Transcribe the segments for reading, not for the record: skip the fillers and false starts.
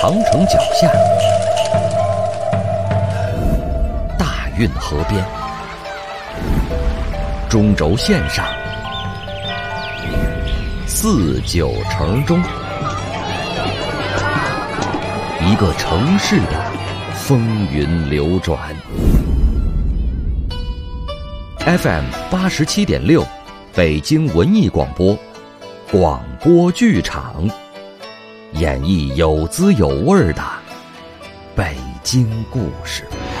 长城脚下，大运河边，中轴线上，四九城中，一个城市的风云流转。FM 87.6，北京文艺广播，广播剧场，演绎有滋有味的北京故事。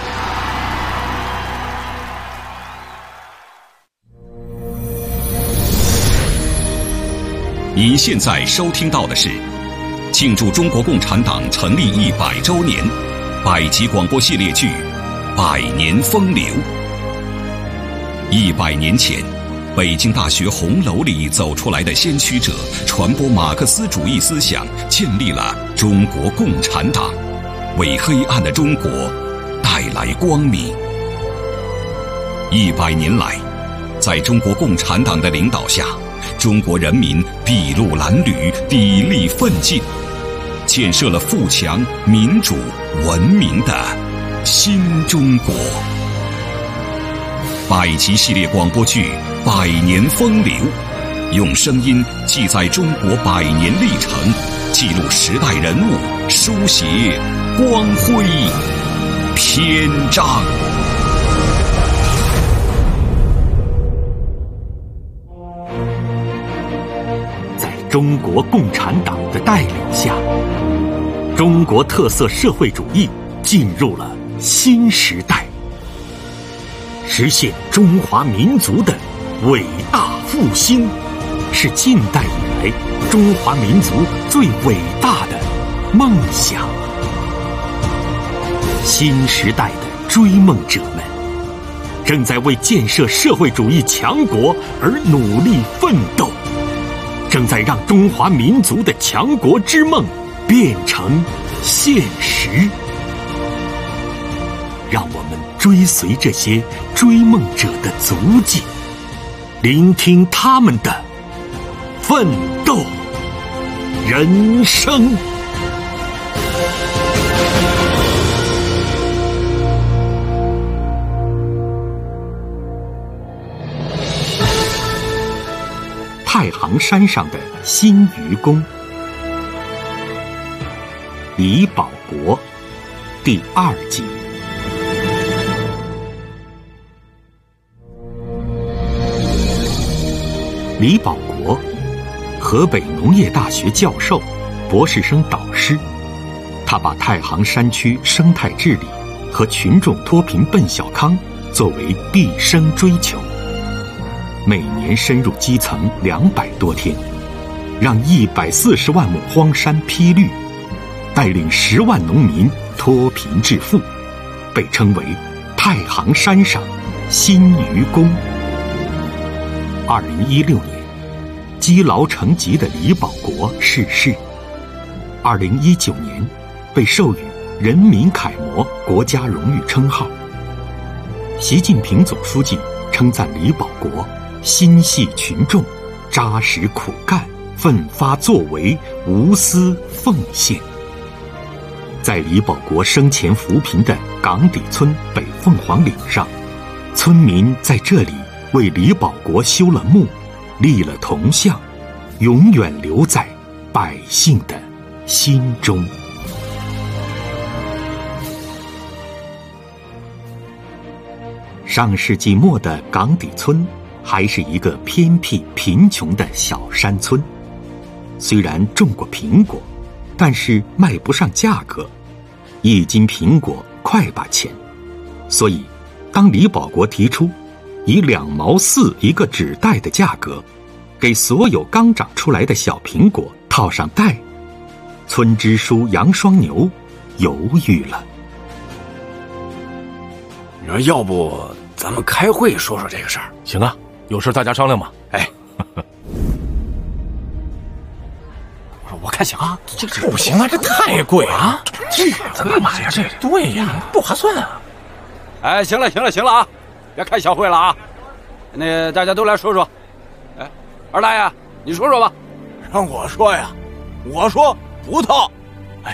您现在收听到的是庆祝中国共产党成立100周年百集广播系列剧《百年风流》。100年前，北京大学红楼里走出来的先驱者，传播马克思主义思想，建立了中国共产党，为黑暗的中国带来光明。100年来，在中国共产党的领导下，中国人民筚路蓝缕，砥砺奋进，建设了富强、民主、文明的新中国。百集系列广播剧《百年风流》，用声音记载中国100年历程，记录时代人物，书写光辉篇章。 在中国共产党的带领下，中国特色社会主义进入了新时代，实现中华民族的伟大复兴，是近代以来中华民族最伟大的梦想。新时代的追梦者们正在为建设社会主义强国而努力奋斗，正在让中华民族的强国之梦变成现实。让我们追随这些追梦者的足迹，聆听他们的奋斗人生。太行山上的新愚公，李保国，第2集。李保国，河北农业大学教授，博士生导师。他把太行山区生态治理和群众脱贫奔小康作为毕生追求。每年深入基层200多天，让140万亩荒山披绿，带领10万农民脱贫致富，被称为太行山上新愚公。2016年，积劳成疾的李保国逝世。2019年，被授予人民楷模国家荣誉称号。习近平总书记称赞李保国心系群众，扎实苦干，奋发作为，无私奉献。在李保国生前扶贫的岗底村北凤凰岭上，村民在这里为李保国修了墓，立了铜像，永远留在百姓的心中。上世纪末的岗底村还是一个偏僻贫穷的小山村，虽然种过苹果，但是卖不上价格，1斤苹果快把钱。所以当李保国提出以2毛4一个纸袋的价格，给所有刚长出来的小苹果套上袋，村支书杨双牛犹豫了。 你说要不咱们开会说说这个事儿？ 行啊，有事大家商量嘛。 哎，我看行啊， 这不行啊，这太贵啊！这干嘛呀？这对呀，不划算啊！ 哎，行了啊，别开小会了啊！那大家都来说说。哎，二大爷，你说说吧。 让我说呀，我说不套。哎，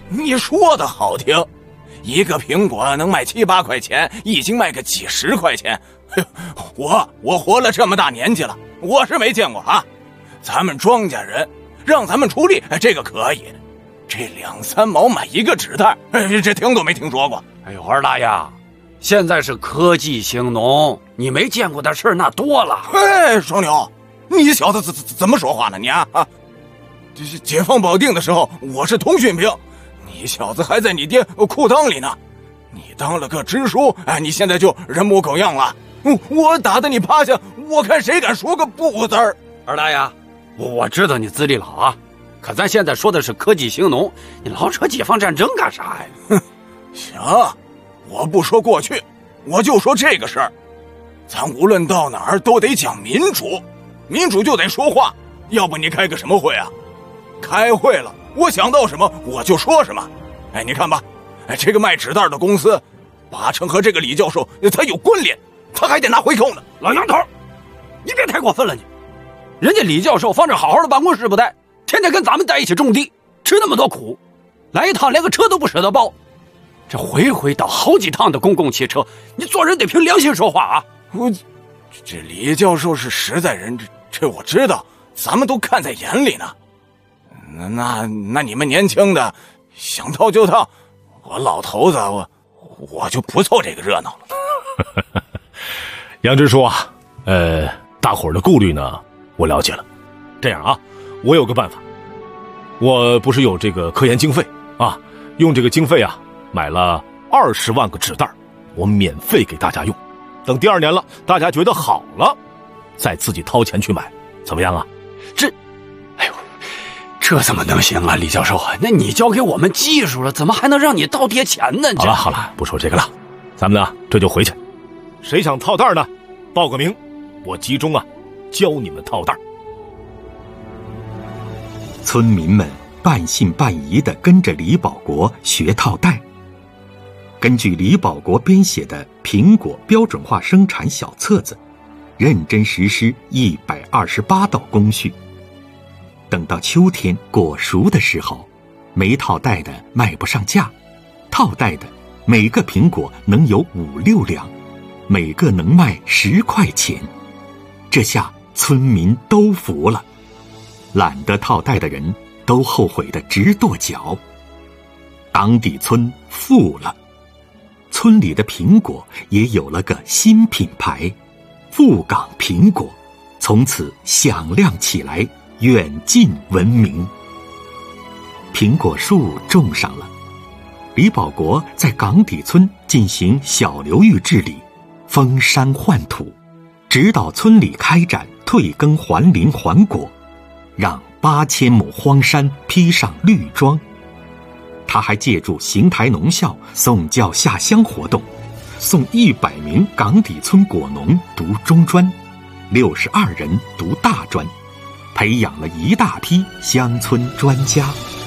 你说的好听，一个苹果能卖7、8块钱，一斤卖个几十块钱。我活了这么大年纪了，我是没见过啊。咱们庄稼人让咱们出力，这个可以。这2、3毛买一个纸袋，这听都没听说过。 哎呦，二大爷，现在是科技兴农，你没见过的事儿那多了。 哎，双牛，你小子怎么说话呢你啊？这是解放保定的时候，我是通讯兵，你小子还在你爹裤裆里呢。你当了个支书，你现在就人模狗样了。我打得你趴下，我看谁敢说个不字儿。 二大爷，我知道你资历老啊，可咱现在说的是科技兴农，你老扯解放战争干啥呀？ 哼，行，我不说过去，我就说这个事儿。咱无论到哪儿都得讲民主，民主就得说话，要不你开个什么会啊？开会了，我想到什么我就说什么。你看吧，这个卖纸袋的公司8成和这个李教授他有关联，他还得拿回扣呢。 老杨头，你别太过分了你。人家李教授放着好好的办公室不待，天天跟咱们在一起种地，吃那么多苦，来一趟连个车都不舍得包，这回回倒好几趟的公共汽车，你做人得凭良心说话啊！ 这李教授是实在人，这我知道，咱们都看在眼里呢。那你们年轻的想套就套，我老头子我就不凑这个热闹了。 杨支书啊，大伙儿的顾虑呢，我了解了。这样啊，我有个办法，我不是有这个科研经费啊，用这个经费啊，买了20万个纸袋，我免费给大家用。等第2年了，大家觉得好了，再自己掏钱去买，怎么样啊？ 这怎么能行啊，李教授啊？那你交给我们技术了，怎么还能让你倒贴钱呢？ 好了，不说这个了，咱们呢这就回去。谁想套袋呢？报个名，我集中啊教你们套袋。 村民们半信半疑地跟着李保国学套袋。根据李保国编写的苹果标准化生产小册子，认真实施128道工序。等到秋天果熟的时候，没套袋的卖不上价，套袋的每个苹果能有5、6两，每个能卖10块钱。这下村民都服了，懒得套袋的人都后悔得直跺脚。港底村富了，村里的苹果也有了个新品牌——富港苹果，从此响亮起来，远近闻名。苹果树种上了，李保国在港底村进行小流域治理，封山换土，指导村里开展退耕还林还果，让8000亩荒山披上绿装。他还借助邢台农校送教下乡活动，送100名港底村果农读中专，62人读大专，培养了一大批乡村专家。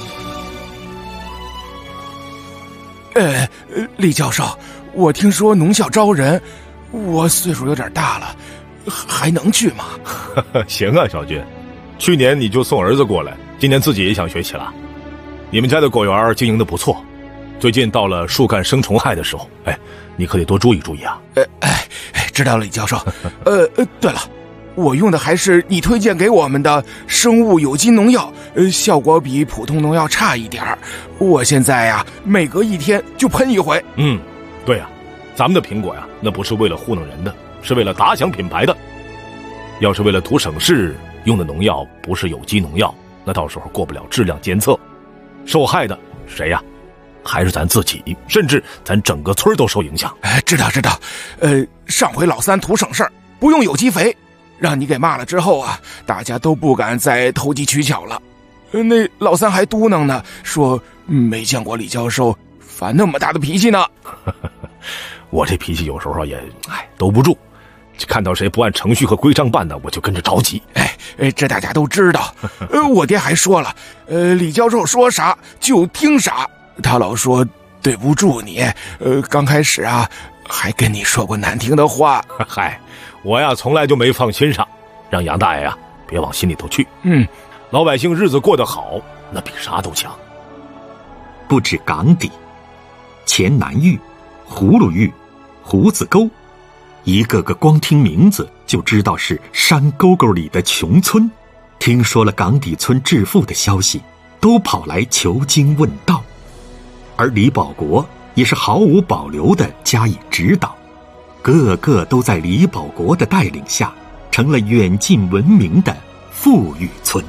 李教授，我听说农校招人，我岁数有点大了，还能去吗？ 行啊，小军，去年你就送儿子过来，今年自己也想学起了。你们家的果园经营的不错，最近到了树干生虫害的时候，你可得多注意注意啊。 知道了，李教授。对了，我用的还是你推荐给我们的生物有机农药，效果比普通农药差一点。我现在呀，每隔1天就喷一回。 对呀，咱们的苹果呀，那不是为了糊弄人的，是为了打响品牌的。要是为了图省事，用的农药不是有机农药，那到时候过不了质量监测，受害的谁呀？还是咱自己，甚至咱整个村都受影响。 知道。上回老三图省事儿，不用有机肥，让你给骂了之后啊，大家都不敢再投机取巧了。那老三还嘟囔呢，说没见过李教授发那么大的脾气呢。 我这脾气有时候也兜不住，看到谁不按程序和规章办的，我就跟着着急。 这大家都知道。我爹还说了，李教授说啥就听啥，他老说对不住你。刚开始啊，还跟你说过难听的话。 我呀从来就没放心上，让杨大爷呀别往心里头去。 嗯， 老百姓日子过得好，那比啥都强。 不止岗底，钱南峪、葫芦峪、胡子沟，一个个光听名字就知道是山沟沟里的穷村。听说了岗底村致富的消息，都跑来求经问道，而李保国也是毫无保留地加以指导，个个都在李保国的带领下，成了远近闻名的富裕村。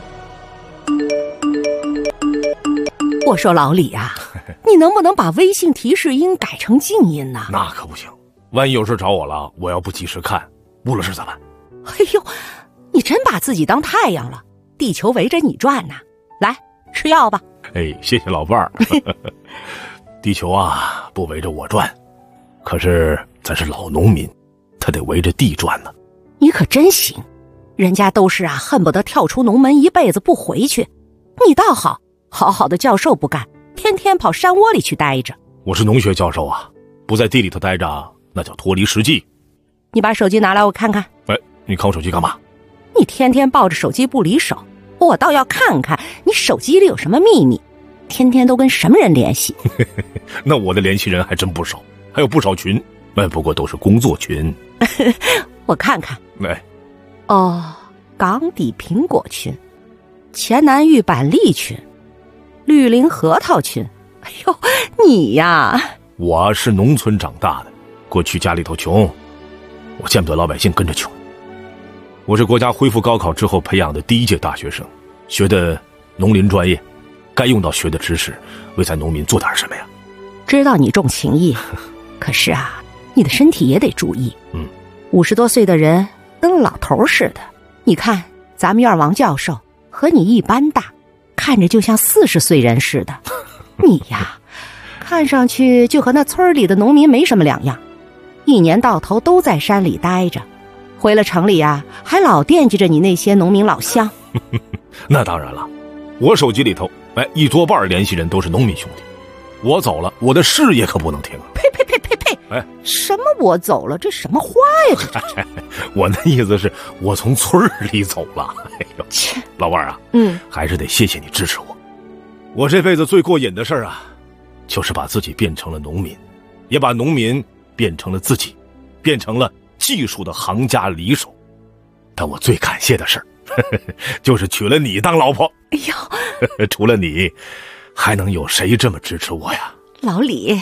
我说老李啊，你能不能把微信提示音改成静音呢？ 那可不行，万一有事找我了，我要不及时看，误了事咋办？ 哎呦，你真把自己当太阳了，地球围着你转呢。来，吃药吧。 哎，谢谢老伴儿。地球啊，不围着我转，可是咱是老农民，他得围着地转呢。 你可真行，人家都是恨不得跳出农门一辈子不回去，你倒好，好好的教授不干，天天跑山窝里去待着。 我是农学教授啊，不在地里头待着，那叫脱离实际。 你把手机拿来我看看。 哎，你看我手机干嘛？ 你天天抱着手机不离手，我倒要看看你手机里有什么秘密，天天都跟什么人联系？ 那我的联系人还真不少，还有不少群，不过都是工作群。 我看看。 哎， 哦，岗底苹果群，钱南峪板栗群，绿林核桃群。哎呦，你呀！ 我是农村长大的，过去家里头穷，我见不得老百姓跟着穷。我是国家恢复高考之后培养的第一届大学生，学的农林专业，该用到学的知识，为咱农民做点什么呀？ 知道你重情义，可是啊，你的身体也得注意。50多岁的人跟老头似的，你看咱们院王教授和你一般大，看着就像40岁人似的。你呀，看上去就和那村里的农民没什么两样，一年到头都在山里待着，回了城里啊，还老惦记着你那些农民老乡。 那当然了，我手机里头一多半联系人都是农民兄弟，我走了，我的事业可不能停啊！ 呸！什么我走了？这什么话呀？这我那意思是我从村里走了。哎呦，老伴儿啊，还是得谢谢你支持我。我这辈子最过瘾的事啊，就是把自己变成了农民，也把农民变成了自己，变成了技术的行家里手。但我最感谢的事就是娶了你当老婆。 哎呦， 除了你，还能有谁这么支持我呀？ 老李。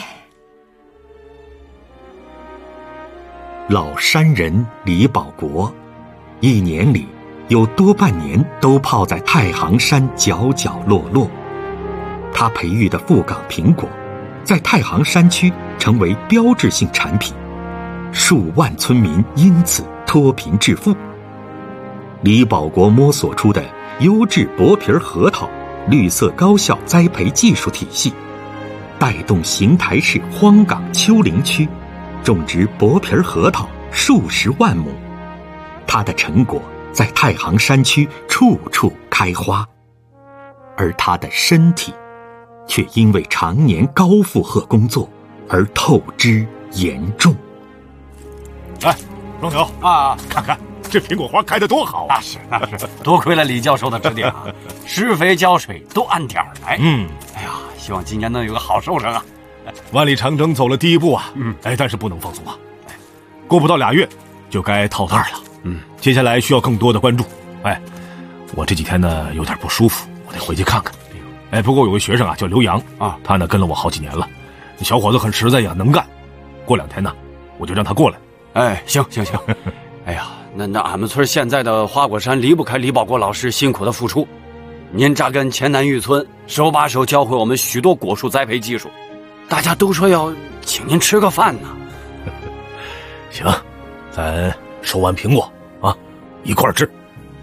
老山人李保国，一年里有多半年都泡在太行山角角落落。他培育的富岗苹果，在太行山区成为标志性产品，数万村民因此脱贫致富。李保国摸索出的优质薄皮核桃绿色高效栽培技术体系，带动邢台市荒岗丘陵区种植薄皮核桃数十万亩，它的成果在太行山区处处开花，而他的身体却因为常年高负荷工作而透支严重。 哎，庄牛啊，看看这苹果花开得多好啊！ 那是，多亏了李教授的指点啊，施肥浇水都按点儿来。哎呀，希望今年能有个好收成啊！ 万里长征走了第一步啊，但是不能放松啊，过不到2月就该套袋了。接下来需要更多的关注。我这几天呢有点不舒服，我得回去看看。不过有个学生啊叫刘洋啊，他呢跟了我好几年了，小伙子很实在呀，能干。过2天呢，我就让他过来。 行。哎呀，那俺们村现在的花果山离不开李保国老师辛苦的付出。您扎根钱南峪村，手把手教会我们许多果树栽培技术，大家都说要请您吃个饭呢。 行，咱收完苹果啊，一块儿吃。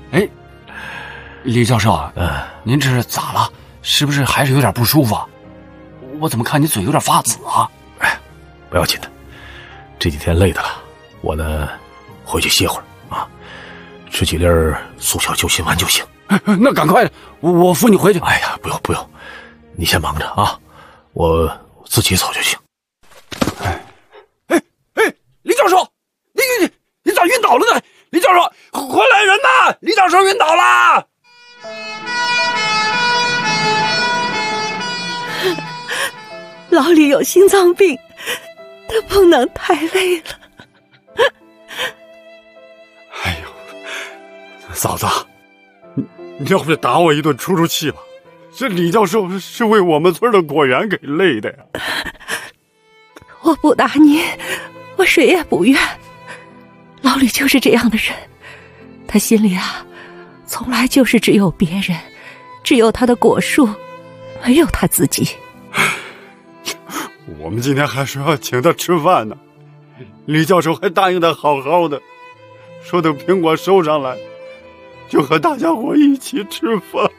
李教授啊，您这是咋了？是不是还是有点不舒服啊？我怎么看你嘴有点发紫啊？ 不要紧的，这几天累的了，我呢回去歇会儿啊，吃几粒速效救心丸就行。 那赶快，我扶你回去。 哎呀，不用，你先忙着啊，我自己走就行。 李教授，你咋晕倒了呢？李教授，快来人呐！李教授晕倒了。 老李有心脏病，他不能太累了。 哎呦，嫂子，你要不打我一顿出气吧？这李教授是为我们村的果园给累的呀。 我不打你，我谁也不怨。老李就是这样的人，他心里啊，从来就是只有别人，只有他的果树，没有他自己。 我们今天还说要请他吃饭呢，李教授还答应的好好的，说等苹果收上来，就和大家伙一起吃饭。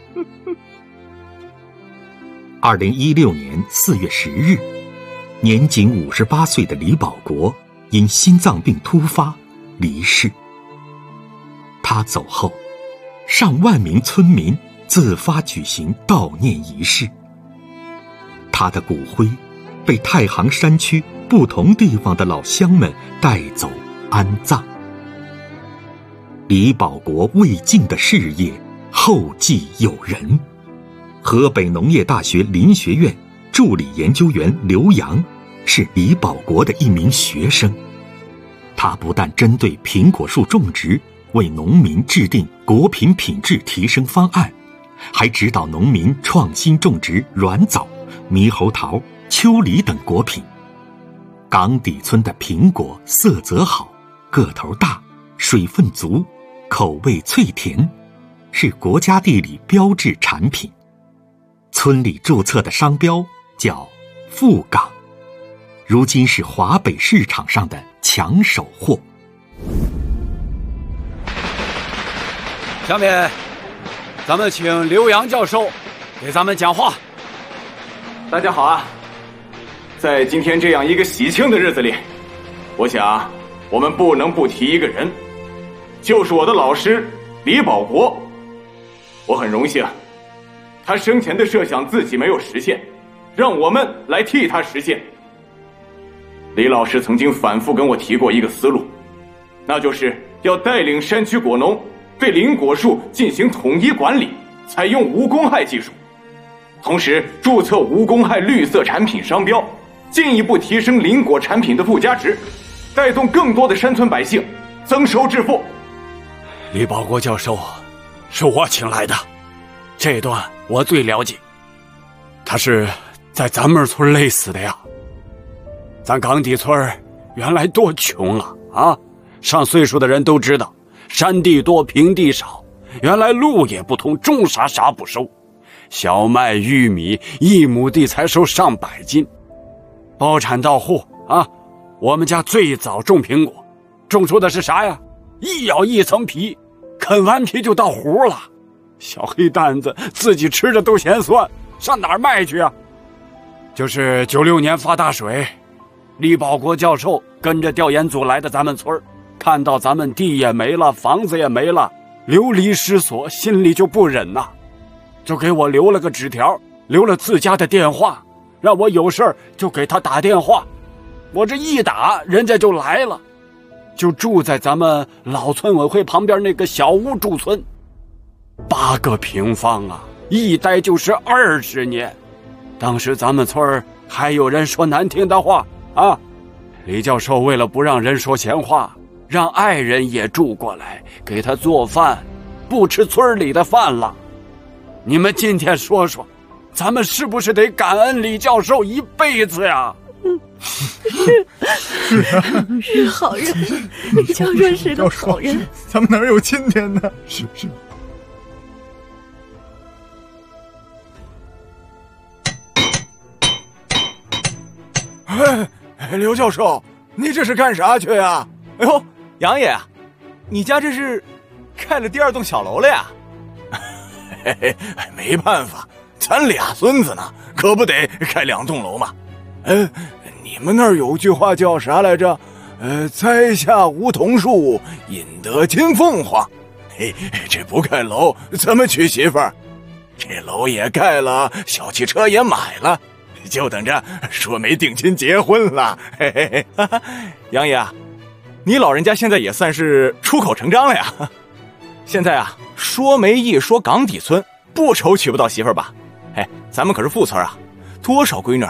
2016年4月10日，年仅58岁的李保国因心脏病突发离世。他走后，上万名村民自发举行悼念仪式。他的骨灰被太行山区不同地方的老乡们带走安葬。李保国未尽的事业后继有人。河北农业大学林学院助理研究员刘洋是李保国的一名学生。他不但针对苹果树种植为农民制定果品品质提升方案，还指导农民创新种植软枣、猕猴桃、秋梨等果品。岗底村的苹果色泽好，个头大，水分足，口味脆甜，是国家地理标志产品。村里注册的商标叫富岗，如今是华北市场上的抢手货。 下面咱们请刘洋教授给咱们讲话。 大家好啊，在今天这样一个喜庆的日子里，我想我们不能不提一个人，就是我的老师李保国。我很荣幸，他生前的设想自己没有实现，让我们来替他实现。李老师曾经反复跟我提过一个思路，那就是要带领山区果农对林果树进行统一管理，采用无公害技术，同时注册无公害绿色产品商标，进一步提升林果产品的附加值，带动更多的山村百姓增收致富。 李保国教授是我请来的，这段我最了解。他是在咱们村累死的呀。咱岗底村原来多穷啊！上岁数的人都知道，山地多平地少，原来路也不通，种啥不收，小麦玉米1亩地才收上百斤。包产到户啊，我们家最早种苹果，种出的是啥呀？一咬一层皮，啃完皮就到核了，小黑蛋子自己吃着都嫌酸，上哪儿卖去啊？就是96年发大水，李保国教授跟着调研组来的咱们村，看到咱们地也没了，房子也没了，流离失所，心里就不忍呐，就给我留了个纸条，留了自家的电话，让我有事就给他打电话。我这一打，人家就来了，就住在咱们老村委会旁边那个小屋驻村，8个平方啊，一待就是20年。当时咱们村还有人说难听的话啊，李教授为了不让人说闲话，让爱人也住过来给他做饭，不吃村里的饭了。你们今天说说，咱们是不是得感恩李教授一辈子呀？ 是好人，李教授是个好人， 咱们哪有今天呢？ 是。 刘教授，你这是干啥去呀？ 哎呦，杨爷，你家这是盖了第2栋小楼了呀？ 嘿嘿，没办法，咱俩孙子呢，可不得盖2栋楼嘛。你们那儿有句话叫啥来着？栽下梧桐树，引得金凤凰。嘿，这不盖楼怎么娶媳妇儿？这楼也盖了，小汽车也买了，就等着说媒定亲结婚了。嘿嘿嘿， 杨爷，你老人家现在也算是出口成章了呀。现在啊，说媒一说岗底村，不愁娶不到媳妇儿吧？哎，咱们可是富村啊，多少闺女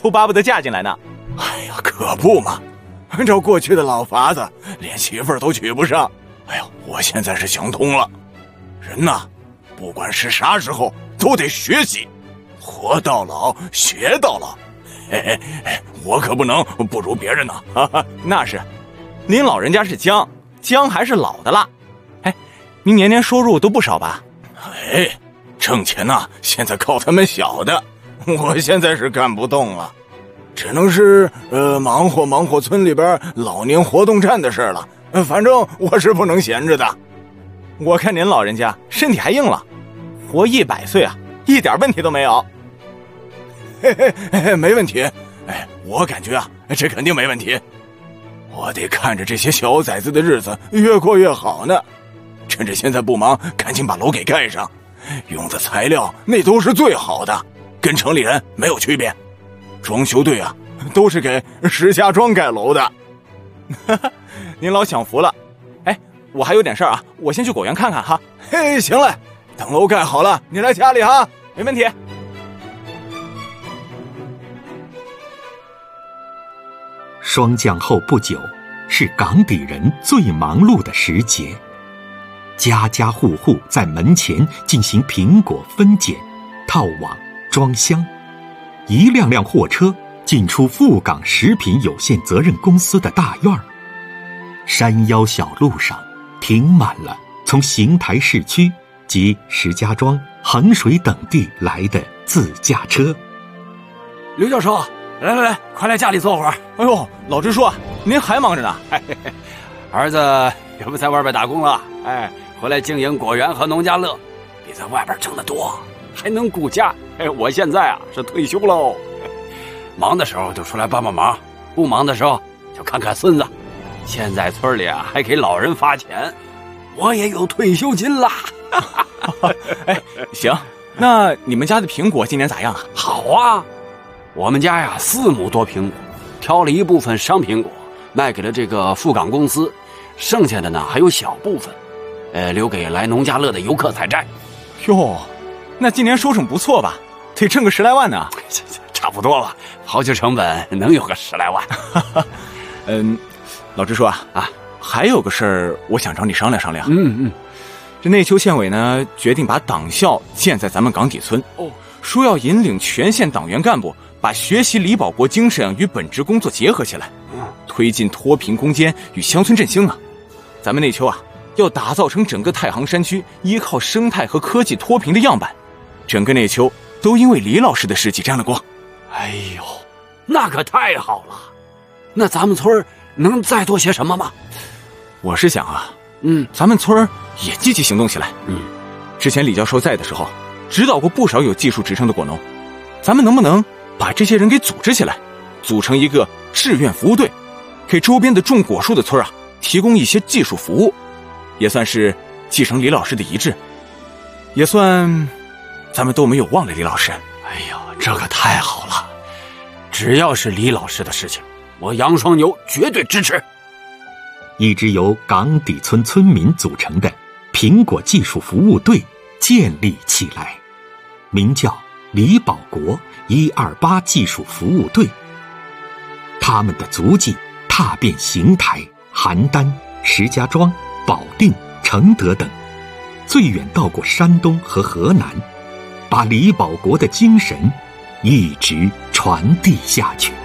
都巴不得嫁进来呢。 哎呀，可不嘛！按照过去的老法子，连媳妇儿都娶不上。哎呦，我现在是想通了，人呐，不管是啥时候都得学习，活到老学到老。嘿嘿，我可不能不如别人呢。哈哈， 那是，您老人家是姜还是老的啦。哎，您年收入都不少吧？ 哎，挣钱呐，现在靠他们小的，我现在是干不动了，只能是忙活村里边老年活动站的事了。反正我是不能闲着的。 我看您老人家身体还硬朗，活100岁啊，一点问题都没有。 嘿嘿，没问题。哎，我感觉啊，这肯定没问题。我得看着这些小崽子的日子越过越好呢。趁着现在不忙，赶紧把楼给盖上。用的材料那都是最好的，跟城里人没有区别。装修队啊，都是给石家庄盖楼的。 您老享福了。哎，我还有点事儿啊，我先去果园看看哈。 嘿，行嘞，等楼盖好了，你来家里哈， 没问题。 霜降后不久，是港底人最忙碌的时节，家家户户在门前进行苹果分拣、套网、装箱，一辆辆货车进出富港食品有限责任公司的大院儿。山腰小路上停满了从邢台市区及石家庄、衡水等地来的自驾车。 刘教授，来，快来家里坐会儿。 哎呦，老支书啊，您还忙着呢。 儿子也不在外边打工了，哎，回来经营果园和农家乐，比在外边挣得多，还能顾家。哎，我现在啊是退休喽，忙的时候就出来帮帮忙，不忙的时候就看看孙子。现在村里啊还给老人发钱，我也有退休金啦。 哎，行，那你们家的苹果今年咋样啊？ 好啊，我们家呀4亩多苹果，挑了一部分商苹果卖给了这个富港公司，剩下的呢还有小部分，留给来农家乐的游客采摘。 哟，那今年收成不错吧？得挣个10来万呢。 差不多吧，刨去成本能有个10来万。 老支书啊，还有个事儿，我想找你商量商量。 嗯， 这内丘县委呢，决定把党校建在咱们港底村。说要引领全县党员干部把学习李保国精神与本职工作结合起来，推进脱贫攻坚与乡村振兴啊。咱们内丘啊，要打造成整个太行山区依靠生态和科技脱贫的样板，整个内丘都因为李老师的事迹沾了光。 哎呦，那可太好了！那咱们村能再多些什么吗？ 我是想啊，咱们村也积极行动起来。之前李教授在的时候，指导过不少有技术职称的果农，咱们能不能把这些人给组织起来，组成一个志愿服务队，给周边的种果树的村啊提供一些技术服务，也算是继承李老师的遗志，也算咱们都没有忘了李老师。 哎呦，这可太好了！只要是李老师的事情，我杨双牛绝对支持。 一支由港底村村民组成的苹果技术服务队建立起来，名叫李保国128技术服务队。他们的足迹踏遍邢台、邯郸、石家庄、保定、承德等，最远到过山东和河南，把李保国的精神一直传递下去。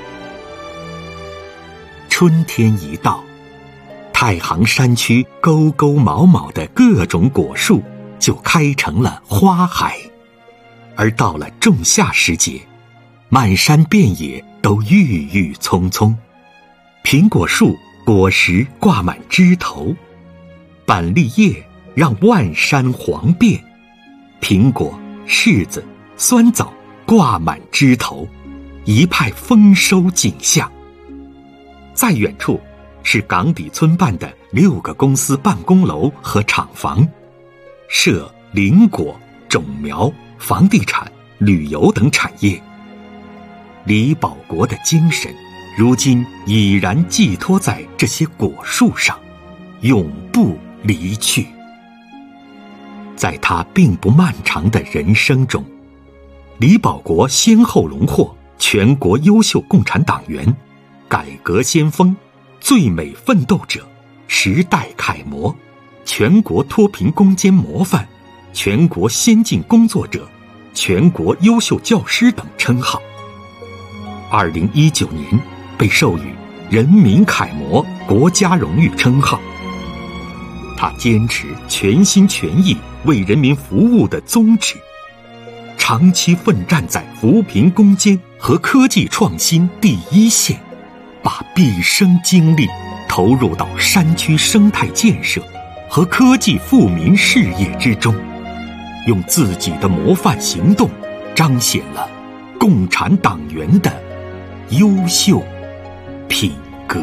春天一到，太行山区沟沟毛毛的各种果树就开成了花海，而到了仲夏时节，满山遍野都郁郁葱葱，苹果树果实挂满枝头，板栗叶让万山黄遍，苹果、柿子、酸枣挂满枝头，一派丰收景象。再远处是港底村办的6个公司办公楼和厂房，设林果、种苗、房地产、旅游等产业。李保国的精神如今已然寄托在这些果树上，永不离去。在他并不漫长的人生中，李保国先后荣获全国优秀共产党员、改革先锋、最美奋斗者、时代楷模、全国脱贫攻坚模范、全国先进工作者、全国优秀教师等称号。2019年被授予人民楷模国家荣誉称号。他坚持全心全意为人民服务的宗旨，长期奋战在扶贫攻坚和科技创新第一线，把毕生精力投入到山区生态建设和科技富民事业之中，用自己的模范行动彰显了共产党员的优秀品格。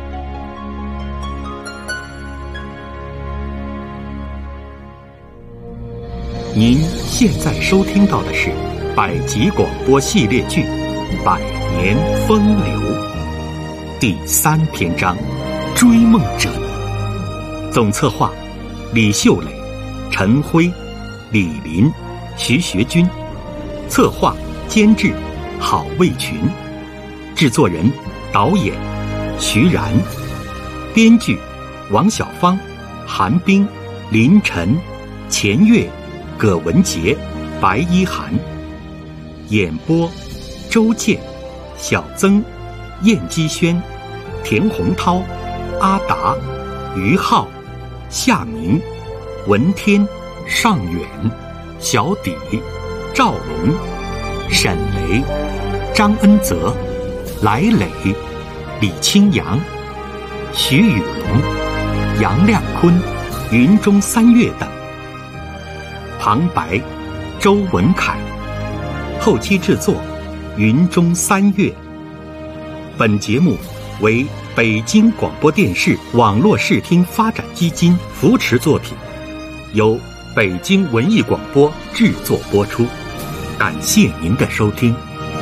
您现在收听到的是百集广播系列剧《百年风流》第3篇章《追梦者》，总策划李秀磊、陈辉、李林、徐学军，策划监制郝卫群，制作人导演徐然，编剧王小芳、韩冰、林晨、钱月、葛文杰、白一涵，演播周健、小曾、燕基轩、田洪涛、阿达、于浩、夏明、文天、尚远、小底、赵龙、沈雷、张恩泽、来磊、李清扬、徐宇龙、杨亮坤、云中三月等。旁白周文凯，后期制作云中三月。本节目为北京广播电视网络视听发展基金扶持作品，由北京文艺广播制作播出。感谢您的收听。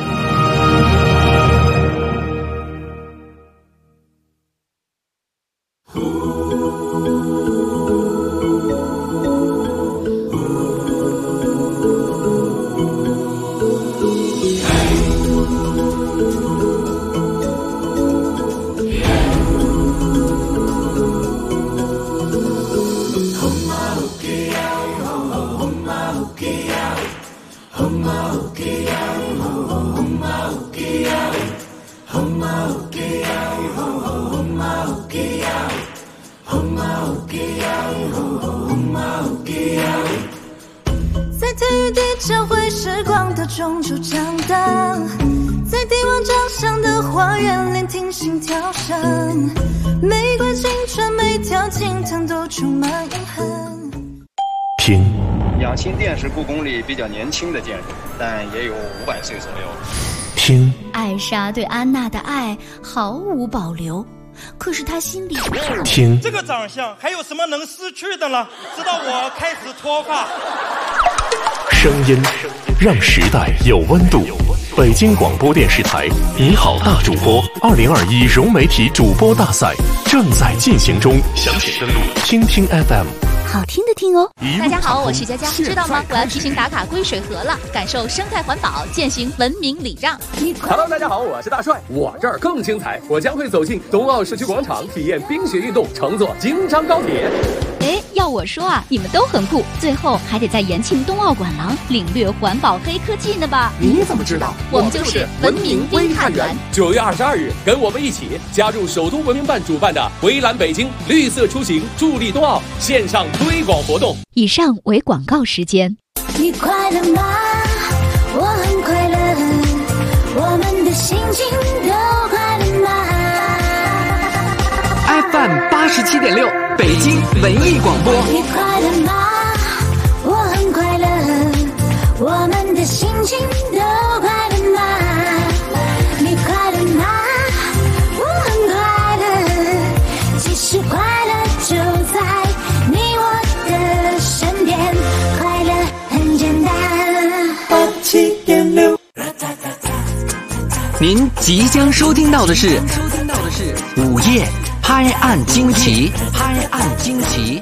在体育地教会时光的中柱长大，在帝王掌上的花园聆听心跳声，每管青春每条青藤都充满遗憾。 听养心殿是故宫里比较年轻的建筑，但也有500岁左右。 听艾莎对安娜的爱毫无保留，可是她心里听这个长相还有什么能失去的了？直到我开始脱发。 声音让时代有温度。北京广播电视台你好大主播2021融媒体主播大赛正在进行中，详情登录听听 FM。 好听的听哦。大家好，我是佳佳，知道吗？我要提醒打卡归水河了，感受生态环保，践行文明礼让。 Hello， 大家好，我是大帅，我这儿更精彩，我将会走进冬奥社区广场，体验冰雪运动，乘坐京张高铁。 哎，要我说啊，你们都很酷，最后还得在延庆冬奥馆廊领略环保黑科技呢吧？ 你怎么知道？ 我们就是文明微探员。 9月22日，跟我们一起加入首都文明办主办的围栏北京绿色出行助力冬奥线上推广活动。 以上为广告时间。 你快乐吗？我很快乐，我们的心情都快乐吗？ FM 87.6北京文艺广播。 你快乐吗？我很快乐，我们的心情都快乐吗？你快乐吗？我很快乐，其实快乐就在你我的身边，快乐很简单。87.6。 您即将收听到的是午夜拍案惊奇，拍案惊奇。